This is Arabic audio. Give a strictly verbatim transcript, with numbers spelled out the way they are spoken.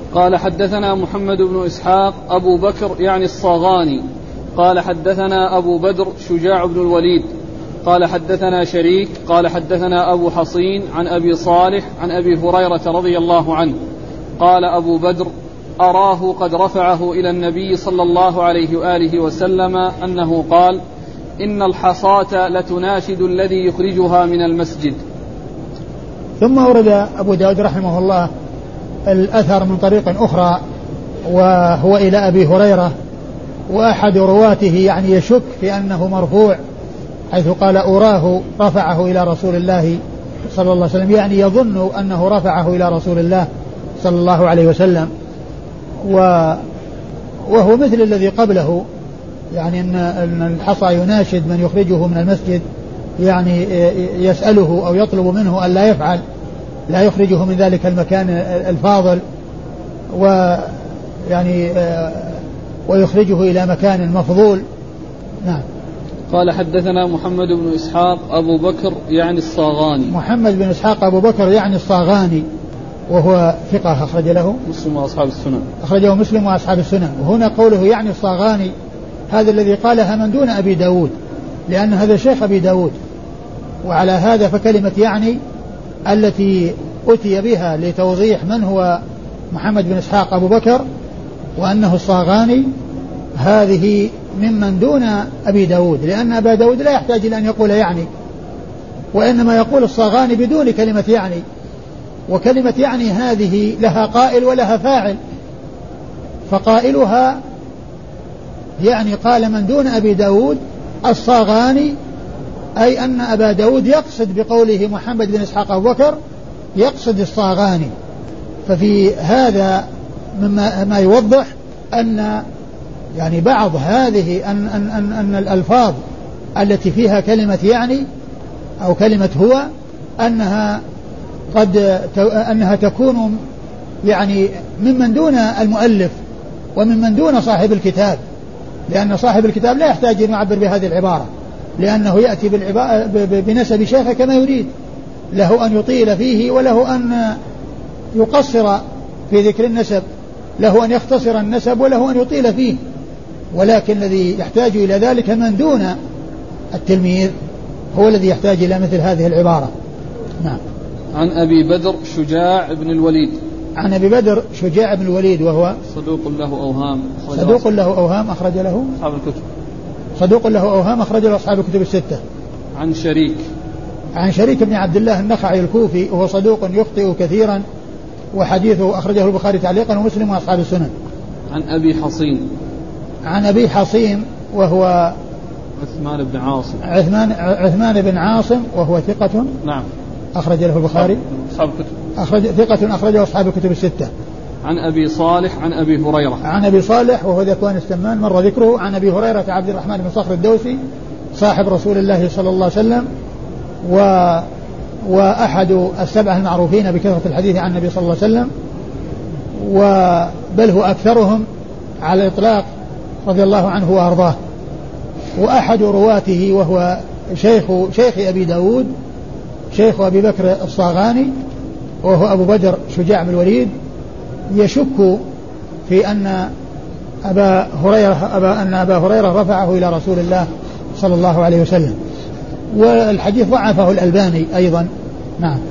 قال حدثنا محمد بن إسحاق أبو بكر يعني الصاغاني قال حدثنا أبو بدر شجاع بن الوليد قال حدثنا شريك قال حدثنا أبو حصين عن أبي صالح عن أبي هريرة رضي الله عنه قال أبو بدر أراه قد رفعه إلى النبي صلى الله عليه وآله وسلم أنه قال إن الحصاة لتناشد الذي يخرجها من المسجد. ثم ورد أبو داود رحمه الله الأثر من طريق أخرى وهو إلى أبي هريرة، وأحد رواته يعني يشك في أنه مرفوع حيث قال أراه رفعه إلى رسول الله صلى الله عليه وسلم، يعني يظن أنه رفعه إلى رسول الله صلى الله عليه وسلم، وهو مثل الذي قبله، يعني أن الحصى يناشد من يخرجه من المسجد، يعني يسأله أو يطلب منه أن لا يفعل، لا يخرجه من ذلك المكان الفاضل، ويعني ويخرجه إلى مكان مفضول. نعم. قال حدثنا محمد بن إسحاق أبو بكر يعني الصاغاني. محمد بن إسحاق أبو بكر يعني الصاغاني وهو ثقة أخرج له مسلم وأصحاب السنن. أخرجه مسلم وأصحاب السنن. وهنا قوله يعني الصاغاني هذا الذي قالها من دون أبي داود، لأن هذا شيخ أبي داود، وعلى هذا فكلمة يعني التي أتي بها لتوضيح من هو محمد بن إسحاق أبو بكر وأنه الصاغاني هذه ممن دون أبي داود، لأن أبا داود لا يحتاج إلى أن يقول يعني، وإنما يقول الصاغاني بدون كلمة يعني، وكلمة يعني هذه لها قائل ولها فاعل، فقائلها يعني قال من دون أبي داود الصاغاني، أي أن أبا داود يقصد بقوله محمد بن إسحاق أبو بكر يقصد الصاغاني. ففي هذا مما ما يوضح أن يعني بعض هذه أن, أن, أن, أن الألفاظ التي فيها كلمة يعني أو كلمة هو أنها قد أنها تكون يعني ممن دون المؤلف وممن دون صاحب الكتاب، لأن صاحب الكتاب لا يحتاج أن يعبر بهذه العبارة، لأنه يأتي بنسب شيخه كما يريد، له أن يطيل فيه وله أن يقصر في ذكر النسب، له أن يختصر النسب وله أن يطيل فيه، ولكن الذي يحتاج إلى ذلك من دون التلميذ هو الذي يحتاج إلى مثل هذه العبارة. نعم. عن أبي بدر شجاع بن الوليد. عن أبي بدر شجاع بن الوليد وهو صدوق له أوهام صدوق له أوهام أخرج له أصحاب الكتب صدوق له أوهام أخرج له أصحاب الكتب الستة. عن شريك عن شريك بن عبد الله النخعي الكوفي وهو صدوق يخطئ كثيرا، وحديثه أخرجه البخاري تعليقا ومسلم وأصحاب السنن. عن أبي حصين. عن أبي حصين وهو عثمان بن عاصم. عثمان عثمان بن عاصم وهو ثقة. نعم. أخرج له البخاري أصحاب الكتب. أخرج ثقة أخرجه أصحاب الكتب الستة. عن أبي صالح عن أبي هريرة. عن أبي صالح وهو ذكوان السمان مر ذكره. عن أبي هريرة عبد الرحمن بن صخر الدوسي صاحب رسول الله صلى الله عليه وسلم و وأحد السبعة المعروفين بكثرة الحديث عن النبي صلى الله عليه وسلم، وبل هو أكثرهم على الإطلاق رضي الله عنه وأرضاه، وأحد رواته وهو شيخ شيخ أبي داود شيخ أبي بكر الصاغاني وهو أبو بدر شجاع بن الوليد، يشك في أن أبا هريرة أبا أن أبا هريرة رفعه إلى رسول الله صلى الله عليه وسلم، والحديث ضعفه الألباني أيضا. نعم.